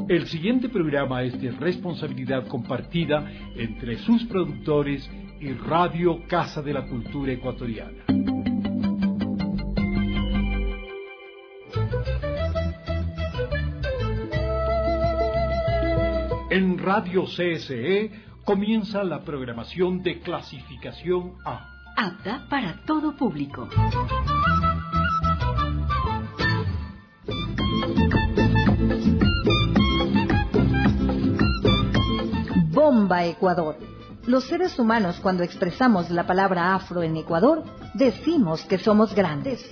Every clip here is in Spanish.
El siguiente programa es de responsabilidad compartida entre sus productores y Radio Casa de la Cultura Ecuatoriana. En Radio CSE comienza la programación de clasificación A. Apta para todo público. Bomba Ecuador. Los seres humanos, cuando expresamos la palabra afro en Ecuador, decimos que somos grandes.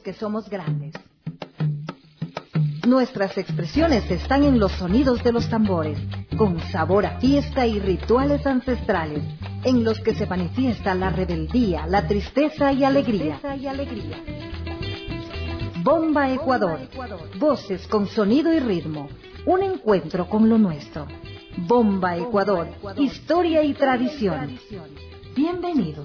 Nuestras expresiones están en los sonidos de los tambores, con sabor a fiesta y rituales ancestrales, en los que se manifiesta la rebeldía, la tristeza y alegría. Bomba Ecuador. Voces con sonido y ritmo. Un encuentro con lo nuestro. Bomba Ecuador. Historia y tradición. Bienvenidos.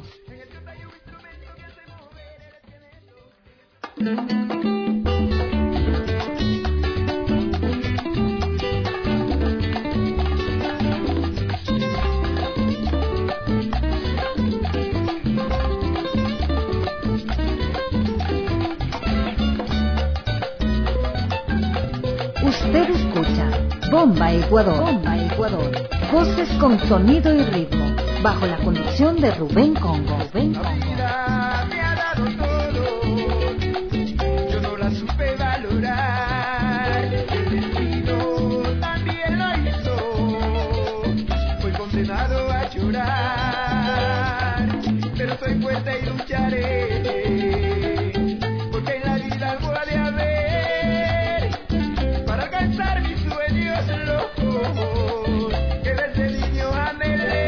Usted escucha Bomba Ecuador. Voces con sonido y ritmo, bajo la conducción de Rubén Congo. La vida me ha dado todo, yo no la supe valorar. El destino también lo hizo, fui condenado a llorar. Pero soy fuerte y lucharé, porque en la vida algo ha de haber para alcanzar mis sueños locos que desde niño anhelé.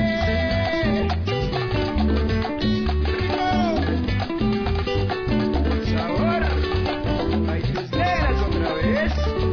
Sabor, raíces negras otra vez.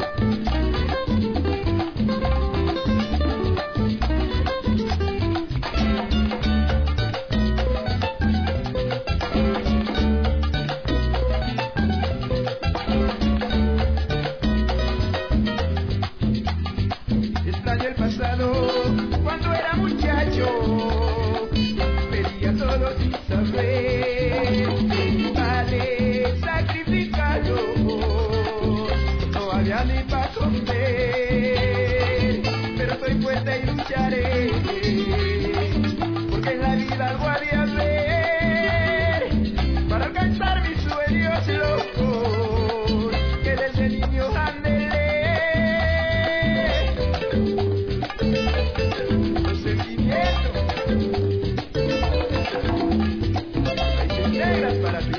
Extraño el pasado cuando era muchacho, pedía todo sin saber. Mi padre sacrificado, no había ni para comer. Pero soy fuerte y lucharé, porque en la vida algo ha de haber para alcanzar mis sueños locos que desde niño anhelé. Los sentimientos, raíces negras para ti.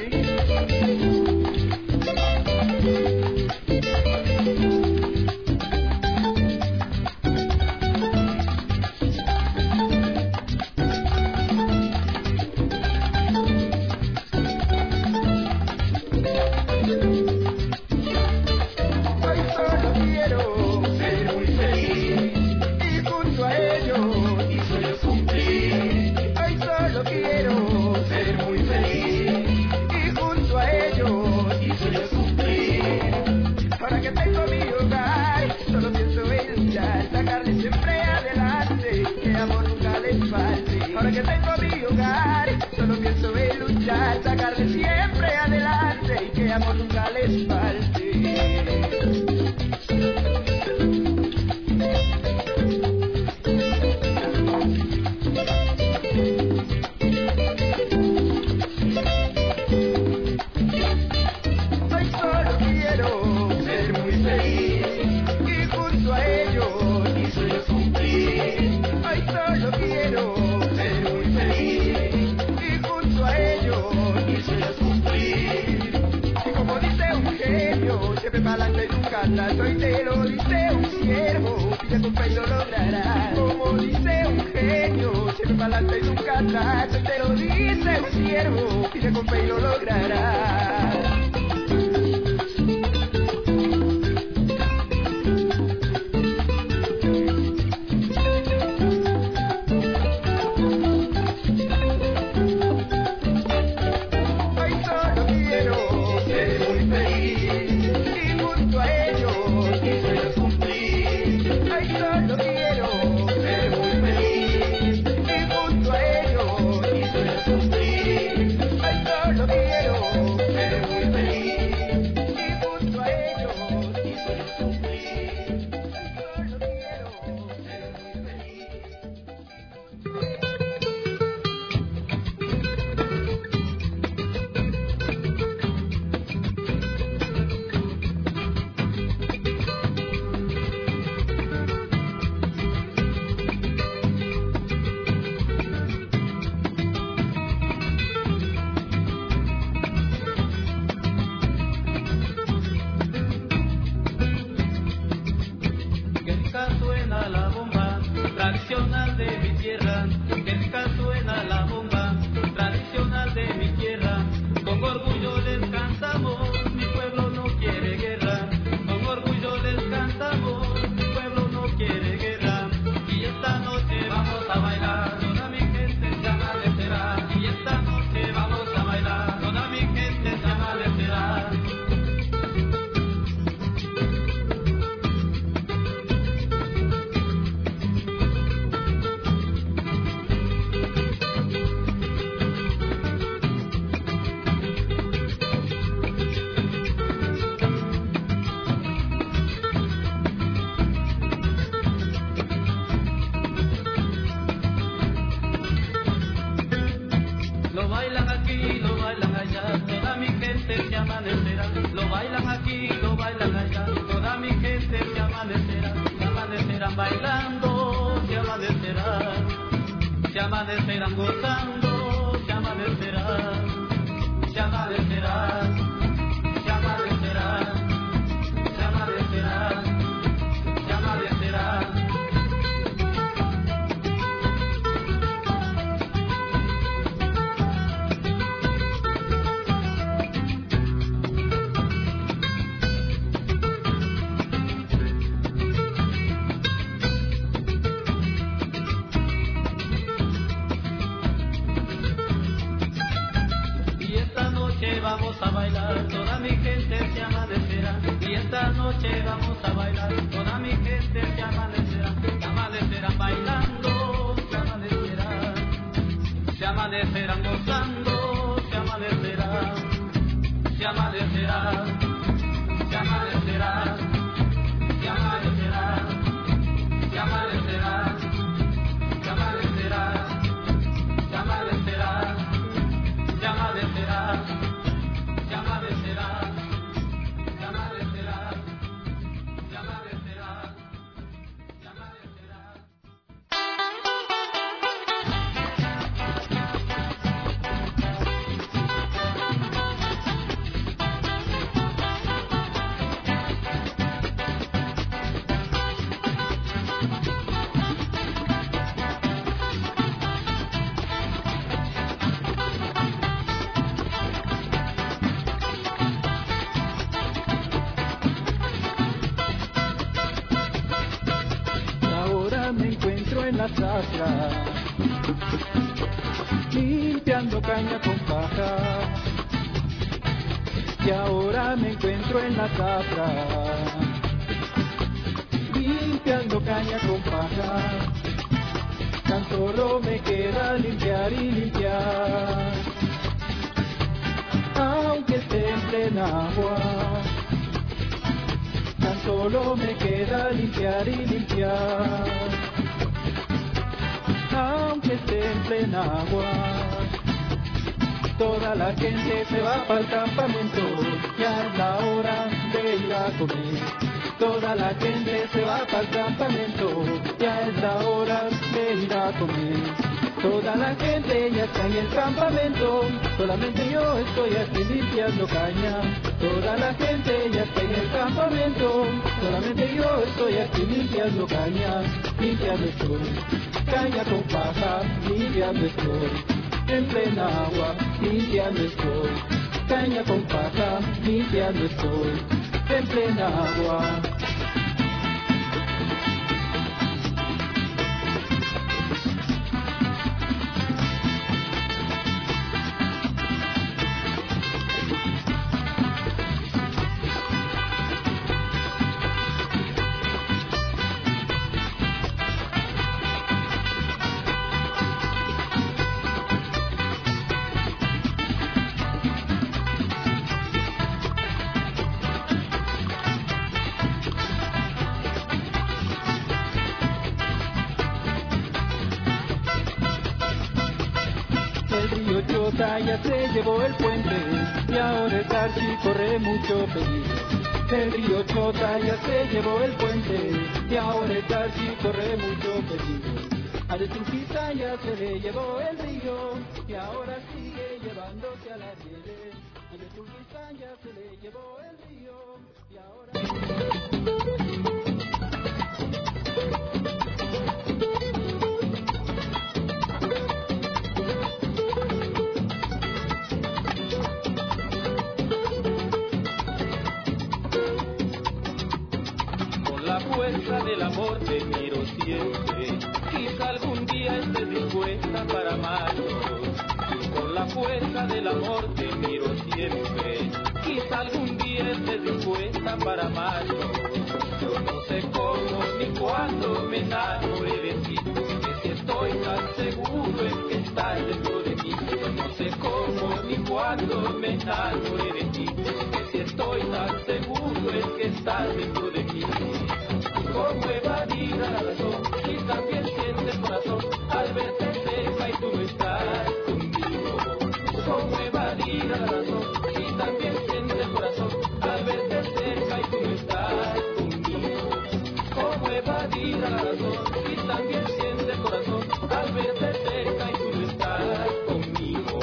Hoy solo quiero ser muy feliz y junto a ellos mis sueños cumplir. Hoy solo quiero ser muy feliz y junto a ellos mis sueños cumplir. Ahora que tengo mi hogar, solo pienso en luchar, sacarle siempre adelante, que amor nunca les falte. Ahora que tengo mi hogar, solo pienso en luchar, sacarle siempre adelante, y que amor nunca les falte. Hoy solo quiero ser muy feliz y junto a ellos mis sueños cumplir. Hoy solo quiero ser muy feliz y junto a ellos mis sueños cumplir. Y como dice un genio, siempre para adelante y nunca atrás. Hoy te lo dice un siervo, pide con fe y lo lograrás. Como dice un genio, siempre para adelante y nunca atrás. Hoy te lo dice un siervo, pide con fe y lo lograrás. Hoy solo quiero ser muy feliz y junto a ellos mis sueños cumplir. sueño cumplir. Solo quiero ser muy feliz. Suena la bomba tradicional de mi tierra, que rica suena la bomba tradicional de mi tierra. Con orgullo les cantamos, mi pueblo no quiere guerra. Con orgullo les cantamos, mi pueblo no quiere guerra. Y esta noche vamos a bailar, toda mi gente se amanecerá. Y esta noche vamos a bailar, toda mi gente se amanecerá. Lo bailan aquí, lo bailan allá, toda mi gente se amanecerá. Lo bailan aquí, lo bailan allá, toda mi gente se amanecerá. Se amanecerán bailando, se amanecerán. Se amanecerán gozando, se amanecerán. Se amanecerán, se amanecerán. Se amanecerán, se amanecerán. Vamos a bailar, toda mi gente se amanecerá. Y esta noche vamos a bailar, toda mi gente se amanecerá. Se amanecerán bailando, se amanecerán. Se amanecerán gozando, se amanecerán. Se amanecerán, se amanecerán. Se amanecerán, se amanecerán. Se amanecerán, se amanecerán. Se amanecerán. En la zafra, limpiando caña con paja, y ahora me encuentro en la zafra, limpiando caña con paja. Tan solo me queda limpiar y limpiar, aunque esté en plena agua. Tan solo me queda limpiar y limpiar, aunque esté en plena agua. Toda la gente se va para el campamento, ya es la hora de ir a comer. Toda la gente se va para el campamento, ya es la hora de ir a comer. Toda la gente ya está en el campamento, solamente yo estoy aquí limpiando caña. Toda la gente ya está en el campamento, solamente yo estoy aquí limpiando caña. Limpiando estoy, caña con paja, limpiando estoy. En plena agua, limpiando estoy. Caña con paja, limpiando estoy. En plena agua. Chota ya se llevó el puente y ahora el Carchi corre mucho peligro. El río Chota ya se llevó el puente y ahora el Carchi corre mucho peligro. A Tunquista ya se le llevó el río y ahora sigue llevándose a la nieve. A Tunquista ya se le llevó el río y ahora... La fuerza del amor te miro siempre, quizá algún día estés dispuesta para amarnos. Con la fuerza del amor te miro siempre, quizá algún día estés dispuesta para amarnos. Yo no sé cómo ni cuándo me enamoré de ti, que si estoy tan seguro es que estás dentro de mí. Yo no sé cómo ni cuándo me enamoré de ti, que si estoy tan seguro es que estás dentro de mí. Cómo evadir a la razón y también siente el corazón al verte cerca y tú no estás conmigo. Cómo evadir a la razón y también siente el corazón al verte cerca y tú no estás conmigo. Cómo evadir a la razón y también siente el corazón al verte cerca y tú no estás conmigo.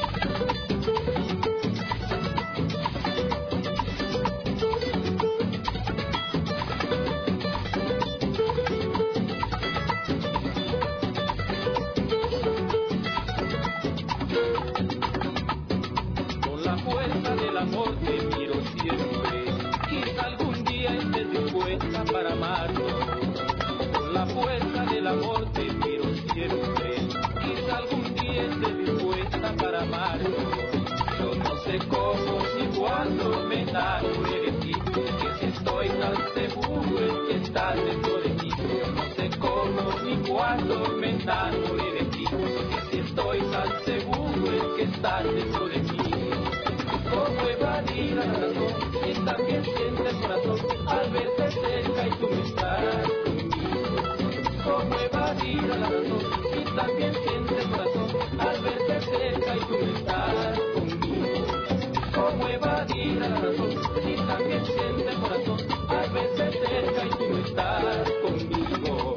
Amor te miro siempre, quizá algún día estés dispuesta para amarnos. Con la fuerza del amor te miro siempre, quizá algún día estés dispuesta para amarnos. Yo no sé cómo ni cuándo me enamoré de ti, que si estoy tan seguro es que estás dentro de mí. Yo no sé cómo ni cuándo me enamoré de ti, que si estoy tan seguro es que estás dentro de mí. Cómo evadir a la razón y también siente el corazón al verte cerca y tú no estás conmigo. Cómo evadir a la razón y también siente el corazón al verte cerca y tú no estás conmigo. Cómo evadir a la razón y también siente el corazón al verte cerca y tú no estás conmigo.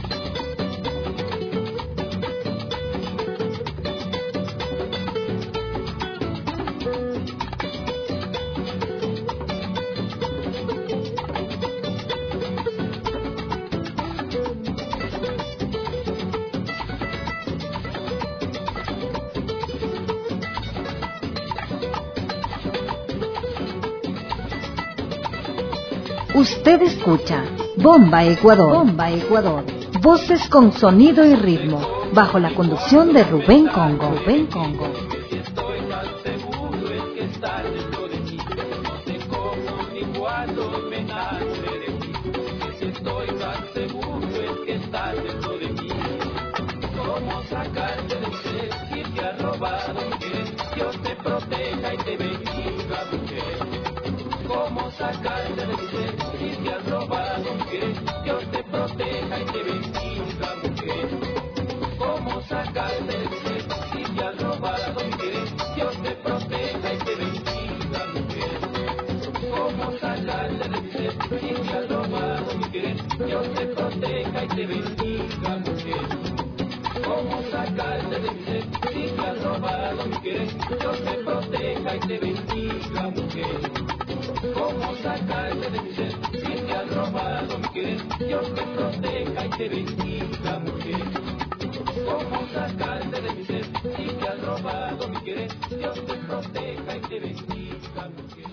Usted escucha Bomba Ecuador. Bomba Ecuador. Voces con sonido y ritmo, bajo la conducción de Rubén Congo. Rubén Congo. Si estoy tan seguro es que estás dentro de mí. No sé cómo ni cuándo me enamoré de ti. Que si estoy tan seguro es que estás dentro de mí. Cómo sacarte de ser si te has robado mi querer. Dios te proteja y te bendiga, mujer. Cómo sacarte de ser si te has robado mi querer. Dios te proteja y te bendiga, mujer. Cómo sacarte de ser si te has robado mi querer. Dios te proteja y te bendiga, mujer. Cómo sacarte de ser si te has robado mi querer. Dios te proteja y te bendiga, mujer. Cómo sacarte de ser si te has robado mi querer. Dios te proteja y te bendiga, mujer. Cómo sacarte de mi ser si te has robado mi querer. Dios te proteja y te bendiga, mujer. Cómo sacarte de mi ser si te has robado mi querer. Dios te proteja y te bendiga, mujer.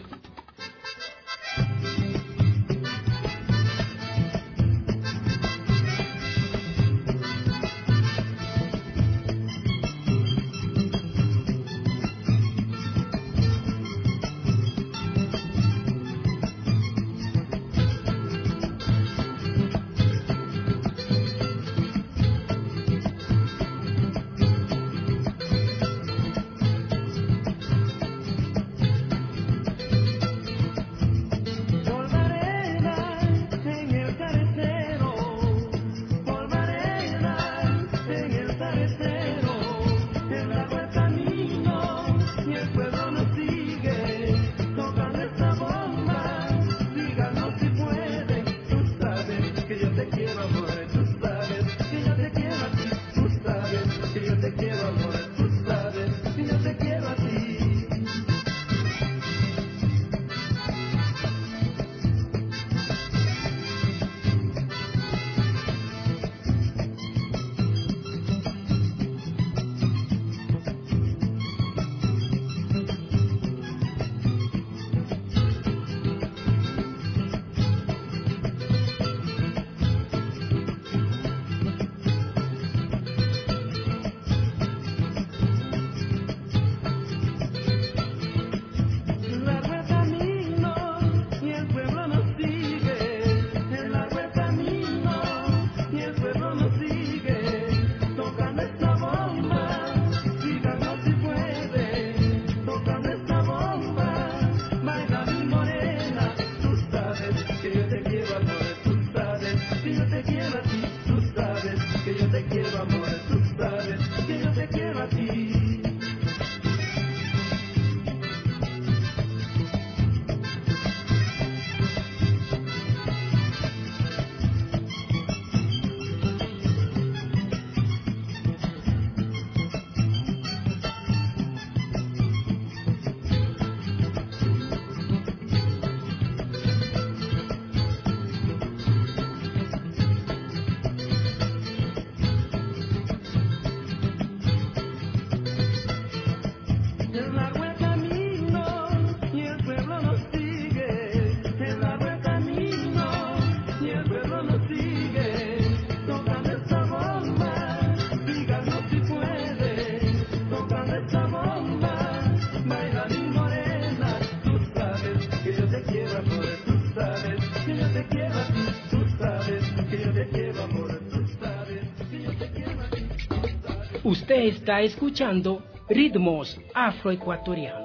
Usted está escuchando Ritmos Afroecuatorianos.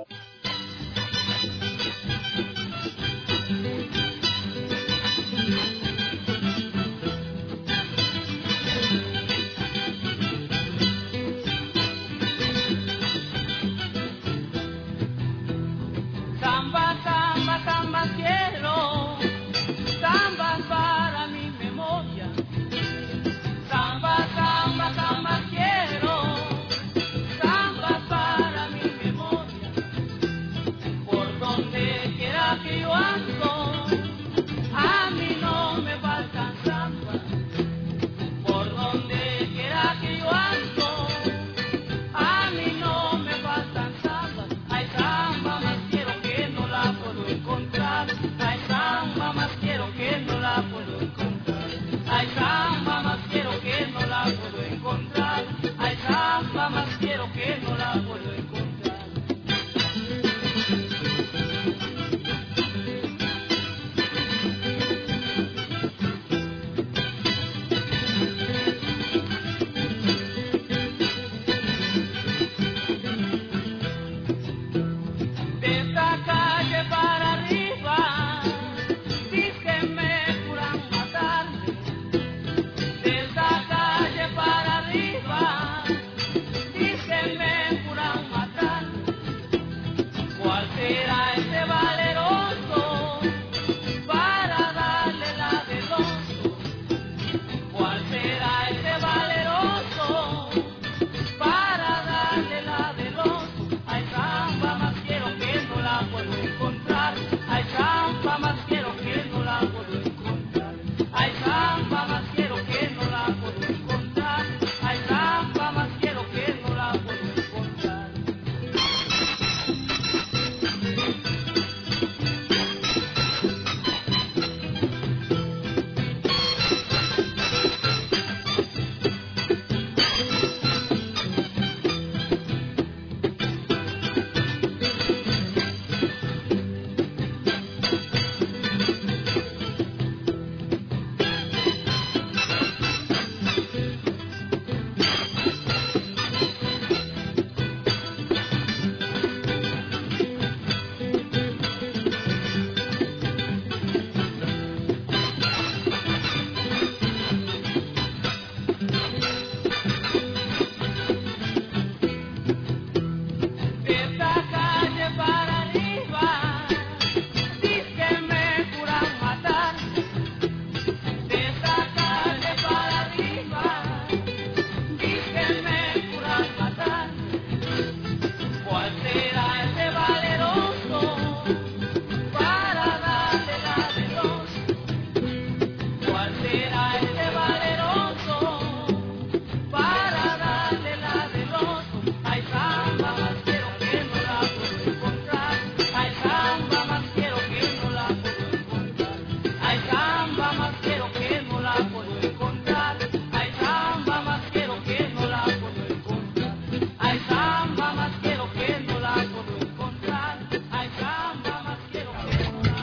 Samba, samba, samba quiero, samba para mi memoria. Samba, samba, samba quiero, samba para mi memoria. Por donde quiera que yo ando, a mí no me faltan samba. Por donde quiera que yo ando, a mí no me faltan samba. Hay samba más quiero que no la puedo encontrar. Hay samba más quiero que no la puedo encontrar. Hay samba más quiero que no la puedo encontrar. Hay samba más quiero que no la puedo encontrar. De esta calle para arriba, dicen me juran matarme. De esta calle para arriba, dicen me juran matarme. ¿Cuál será ese valeroso para darle la del oso? ¿Cuál será ese valeroso para darle la del oso? Hay samba más quiero que no la puedo encontrar. Hay samba más quiero que no la puedo encontrar. Hay samba más quiero que no la puedo encontrar. Hay samba más quiero que no la puedo encontrar. De esta calle para arriba, dicen me juran matarme. De esta calle para arriba, dicen me juran matarme. ¿Cuál será ese valeroso para darle la del oso? ¿Cuál será ese valeroso para darle la del oso? Hay samba más quiero que no la puedo encontrar. Hay samba más quiero que no la puedo encontrar. Hay samba más quiero que no la puedo encontrar. Hay samba más quiero que no la puedo encontrar. Hay samba más quiero que no la puedo encontrar. Hay samba más quiero que no la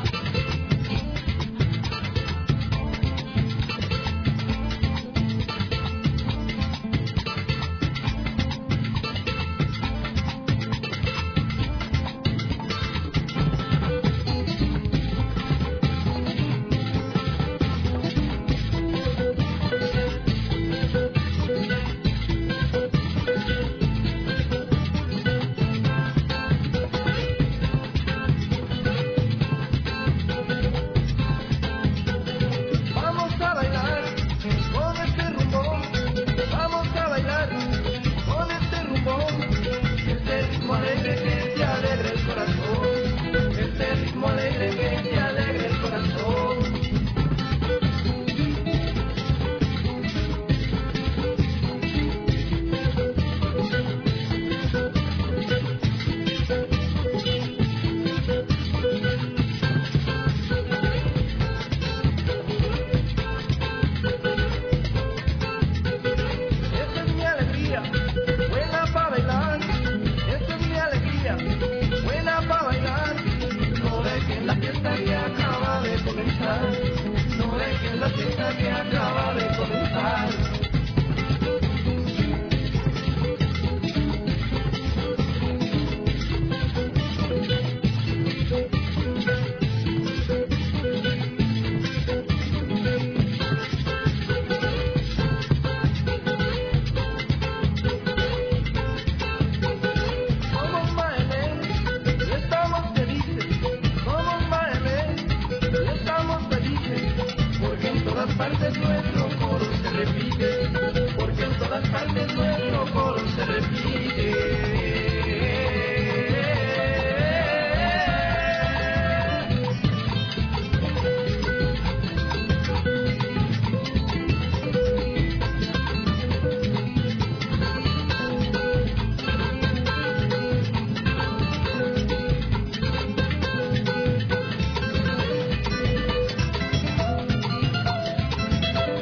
todas partes nuestro coro se repite, porque en todas partes nuestro coro se repite.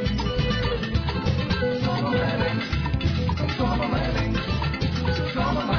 Como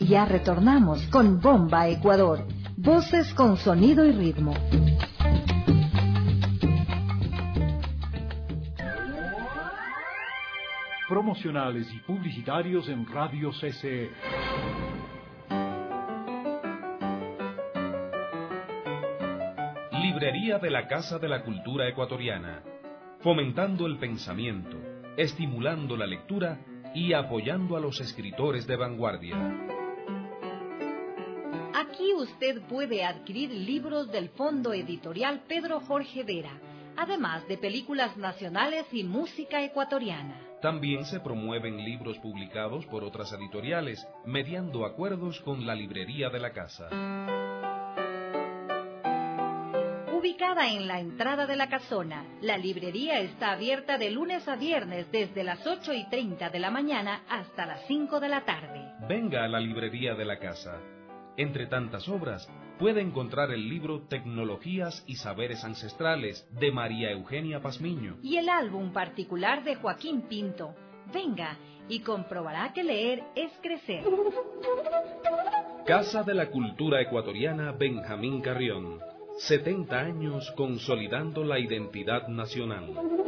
Ya retornamos con Bomba Ecuador, voces con sonido y ritmo. Promocionales y publicitarios en Radio CCE. Librería de la Casa de la Cultura Ecuatoriana, fomentando el pensamiento, estimulando la lectura y apoyando a los escritores de vanguardia. Aquí usted puede adquirir libros del Fondo Editorial Pedro Jorge Vera, además de películas nacionales y música ecuatoriana. También se promueven libros publicados por otras editoriales, mediando acuerdos con la librería de la casa. Ubicada en la entrada de la casona, la librería está abierta de lunes a viernes desde las 8:30 de la mañana hasta las 5 de la tarde. Venga a la librería de la casa. Entre tantas obras, puede encontrar el libro Tecnologías y Saberes Ancestrales de María Eugenia Pazmiño y el álbum particular de Joaquín Pinto. Venga y comprobará que leer es crecer. Casa de la Cultura Ecuatoriana Benjamín Carrión. 70 años consolidando la identidad nacional.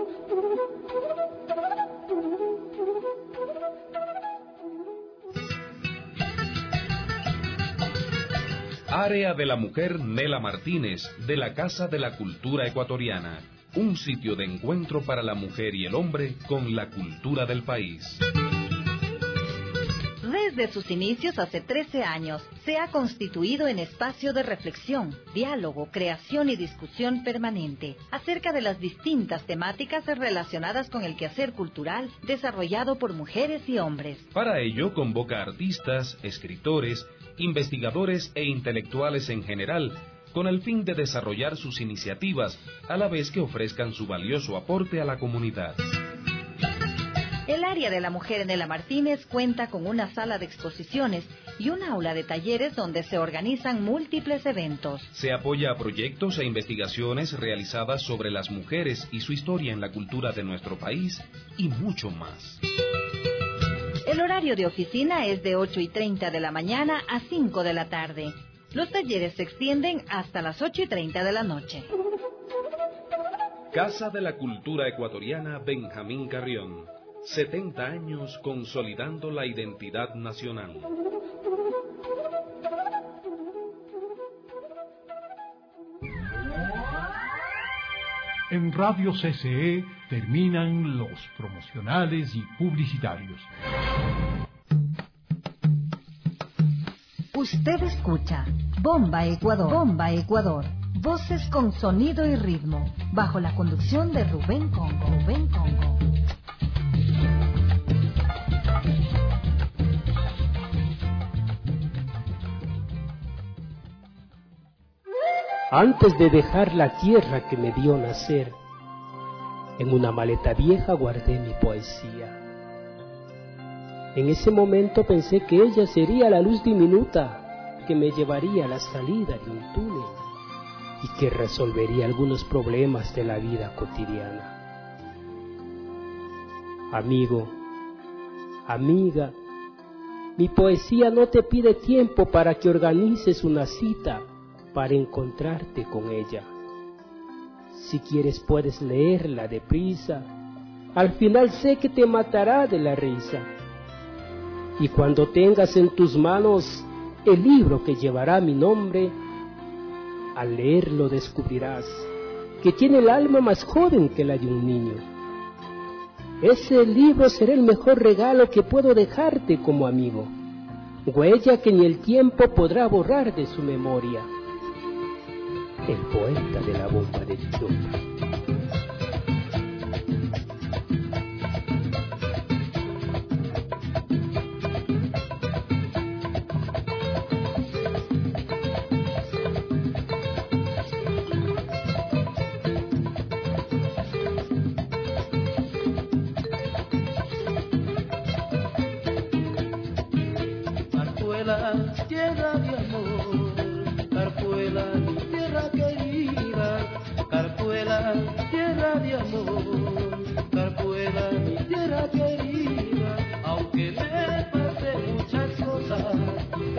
Área de la Mujer Nela Martínez, de la Casa de la Cultura Ecuatoriana. Un sitio de encuentro para la mujer y el hombre con la cultura del país. Desde sus inicios hace 13 años, se ha constituido en espacio de reflexión, diálogo, creación y discusión permanente acerca de las distintas temáticas relacionadas con el quehacer cultural desarrollado por mujeres y hombres. Para ello convoca artistas, escritores, investigadores e intelectuales en general, con el fin de desarrollar sus iniciativas, a la vez que ofrezcan su valioso aporte a la comunidad. El área de la mujer Nela Martínez cuenta con una sala de exposiciones y un aula de talleres donde se organizan múltiples eventos. Se apoya a proyectos e investigaciones realizadas sobre las mujeres y su historia en la cultura de nuestro país y mucho más. El horario de oficina es de 8:30 de la mañana a 5 de la tarde. Los talleres se extienden hasta las 8:30 de la noche. Casa de la Cultura Ecuatoriana Benjamín Carrión. 70 años consolidando la identidad nacional. En Radio CCE terminan los promocionales y publicitarios. Usted escucha Bomba Ecuador. Bomba Ecuador. Voces con sonido y ritmo, bajo la conducción de Rubén Congo. Rubén Congo. Antes de dejar la tierra que me vio nacer, en una maleta vieja guardé mi poesía. En ese momento pensé que ella sería la luz diminuta que me llevaría a la salida de un túnel y que resolvería algunos problemas de la vida cotidiana. Amigo, amiga, mi poesía no te pide tiempo para que organices una cita para encontrarte con ella. Si quieres puedes leerla deprisa, al final sé que te matará de la risa. Y cuando tengas en tus manos el libro que llevará mi nombre, al leerlo descubrirás que tiene el alma más joven que la de un niño. Ese libro será el mejor regalo que puedo dejarte como amigo, huella que ni el tiempo podrá borrar de su memoria. El poeta de la bomba de Villota. Zarzuela, tierra de amor, Zarzuela, mi tierra querida, Zarzuela, tierra de amor, Zarzuela, mi tierra querida, aunque me pasen muchas cosas,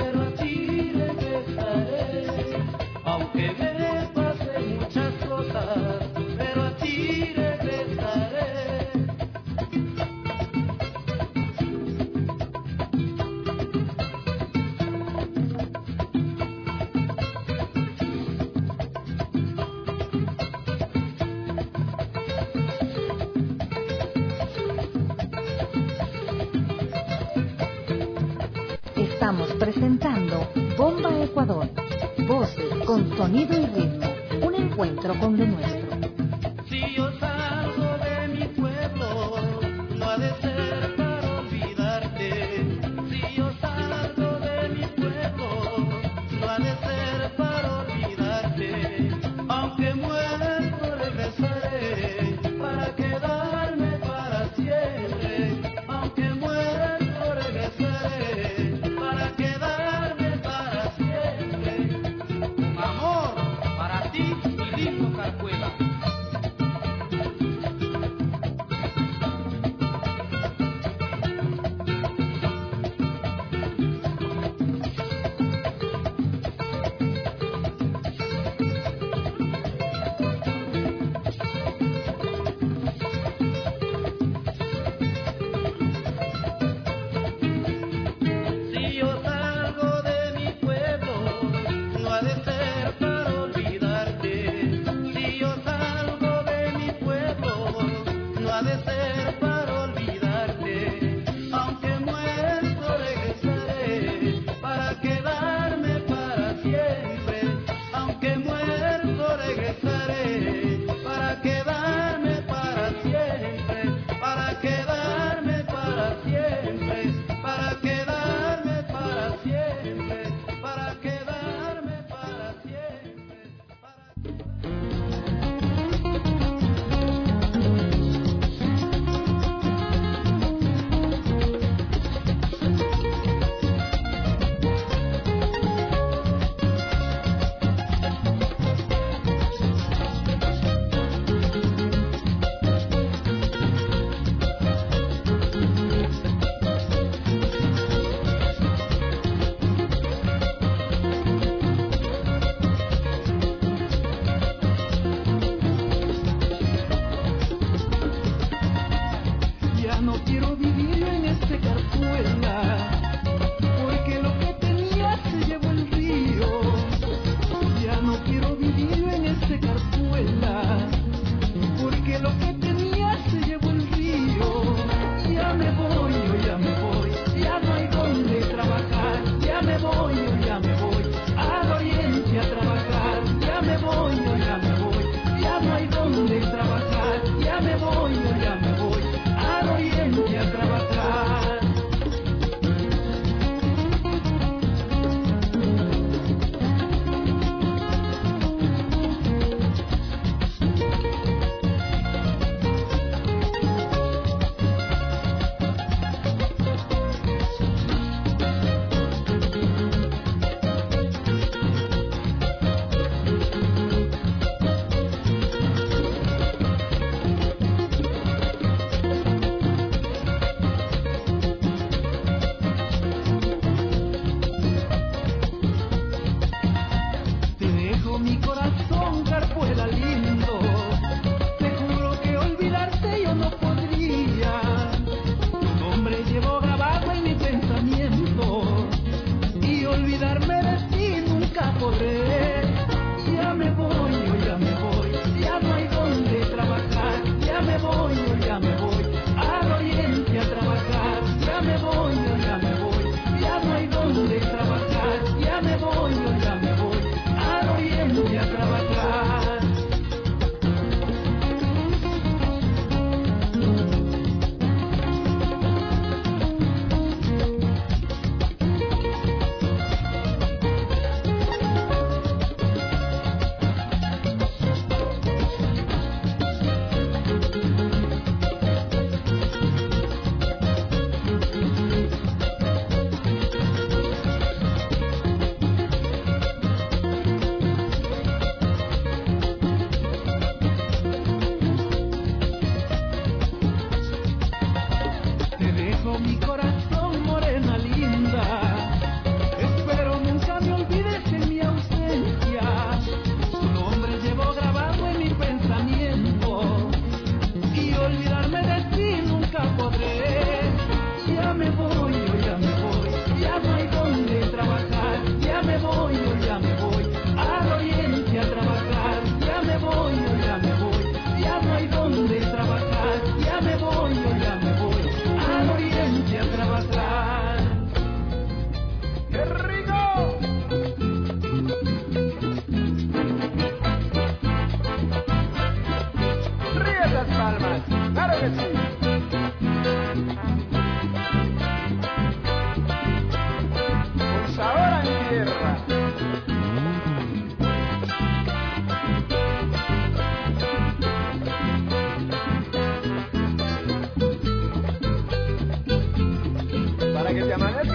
Estamos presentando Bomba Ecuador. Voces con sonido y ritmo. Un encuentro con lo nuestro. Si yo salgo de mi pueblo, no ha de ser para olvidarte. Si yo salgo de mi pueblo, no ha de ser para olvidarte. Aunque muerto regresaré para quedarme para siempre. Aunque muerto regresaré para quedarme para siempre. Con amor para ti y lindo Carcuela.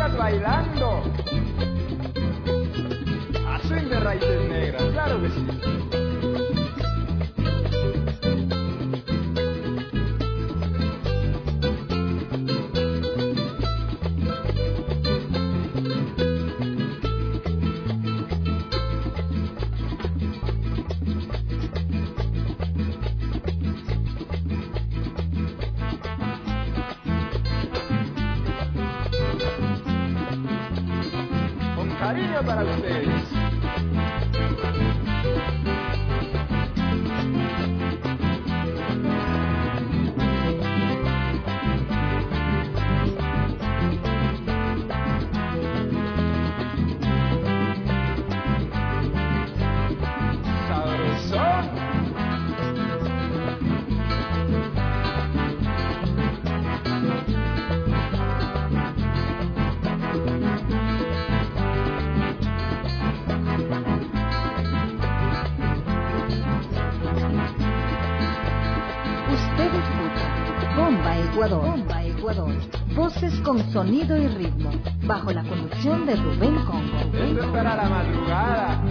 chicas bailando. A swing de raíces negras, claro que sí. Cariño para ustedes. Sabrosón. Bomba Ecuador. Voces con sonido y ritmo, bajo la conducción de Rubén Congo. Esto es para la madrugada.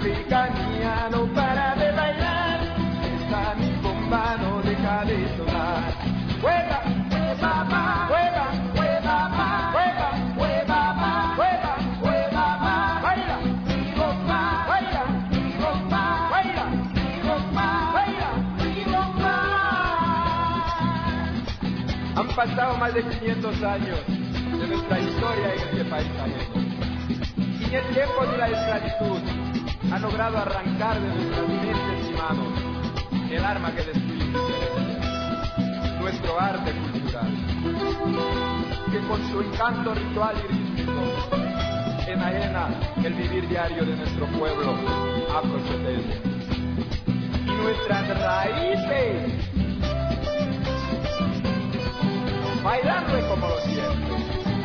africanía no para de bailar, esa mi bomba no deja de sonar. Juega, juega, ma, juega, juega, ma, juega, juega, ma, juega, juega, ma, baila, mi bomba, baila, mi bomba, baila, mi bomba, baila, mi bomba. Han pasado más de 500 años de nuestra historia en este país ajeno. Y en el tiempo de la esclavitud ha logrado arrancar de nuestras mentes y manos el arma que destruye nuestro arte cultural, que con su encanto ritual y rítmico enajena el vivir diario de nuestro pueblo afrochoteño. Y nuestras raíces, bailando como lo siento.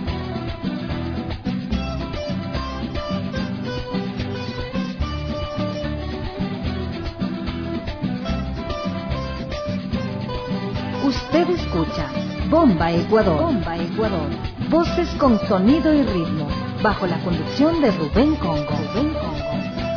Usted escucha Bomba Ecuador. Bomba Ecuador. Voces con sonido y ritmo, bajo la conducción de Rubén Congo. Rubén Congo.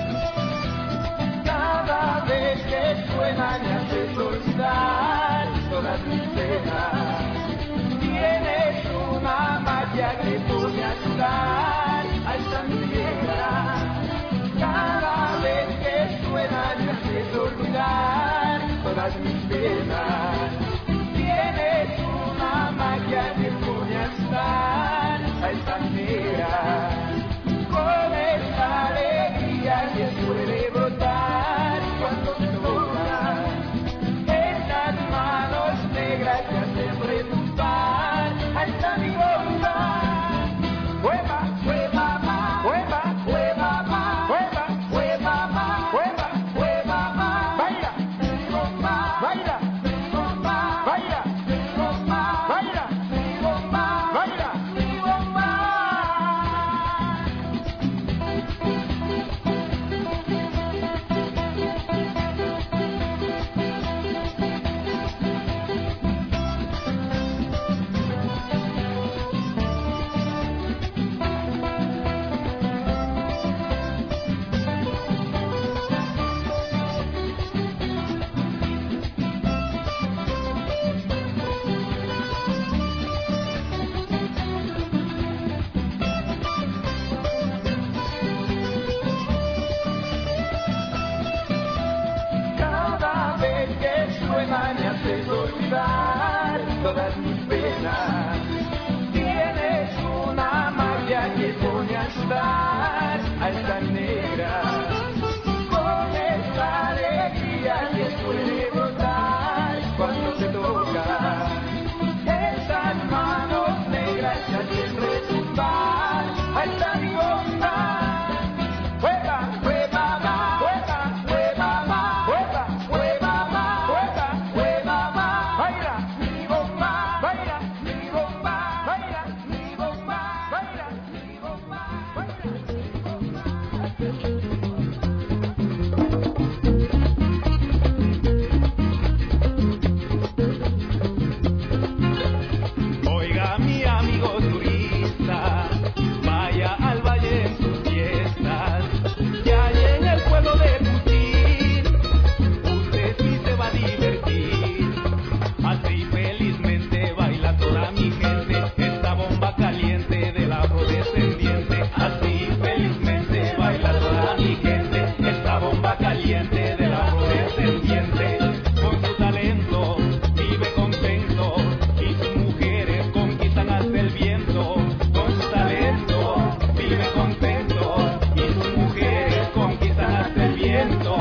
Cada vez que suena me hace olvidar todas mis penas. Tienes una magia que pone a ayudar a esta tierra. Cada vez que suena me hace olvidar todas mis penas. Tienes una magia que pone a ayudar a esta tierra. Con esta alegría que suele brotar cuando te toca. Estas manos negras te hacen retumbar a esta mi bomba. Juega, juega, ma, juega, juega, ma, juega, juega, ma, juega, juega, ma, baila, mi bomba, baila, mi bomba, baila, mi bomba, baila, mi bomba, baila, mi bomba. Cada vez que suena me haces olvidar todas mis penas. Tienes una magia que pone a ayudar a esta negra. Con esta alegría que suele brotar cuando te toca. Esas manos negras te hacen retumbar a esta mi bomba. Juega, juega, ma, juega, juega, ma, juega, juega, ma, juega, juega, ma, baila, mi bomba, baila, mi bomba, baila, mi bomba, baila, mi bomba, baila, mi bomba. Oiga, mi amigo turista, vaya al valle en sus fiestas, y allá en el pueblo de Puchín, usted sí se va a divertir. Así felizmente baila toda mi gente, esta bomba caliente del afrodescendiente. Así felizmente baila toda mi gente, esta bomba caliente del afrodescendiente. Con su talento vive contento y sus mujeres conquistan hasta el viento. Con su talento vive contento y sus mujeres conquistan hasta el viento.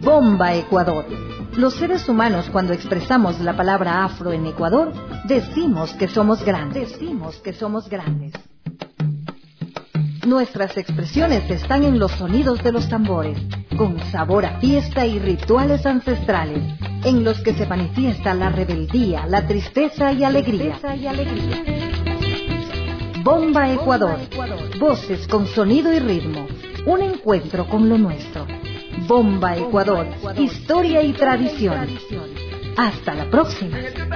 Bomba Ecuador. Los seres humanos, cuando expresamos la palabra afro en Ecuador, decimos que somos grandes. Nuestras expresiones están en los sonidos de los tambores, con sabor a fiesta y rituales ancestrales, en los que se manifiesta la rebeldía, la tristeza y alegría. Bomba Ecuador. Voces con sonido y ritmo. Un encuentro con lo nuestro. Bomba Ecuador. Historia y tradición. Hasta la próxima.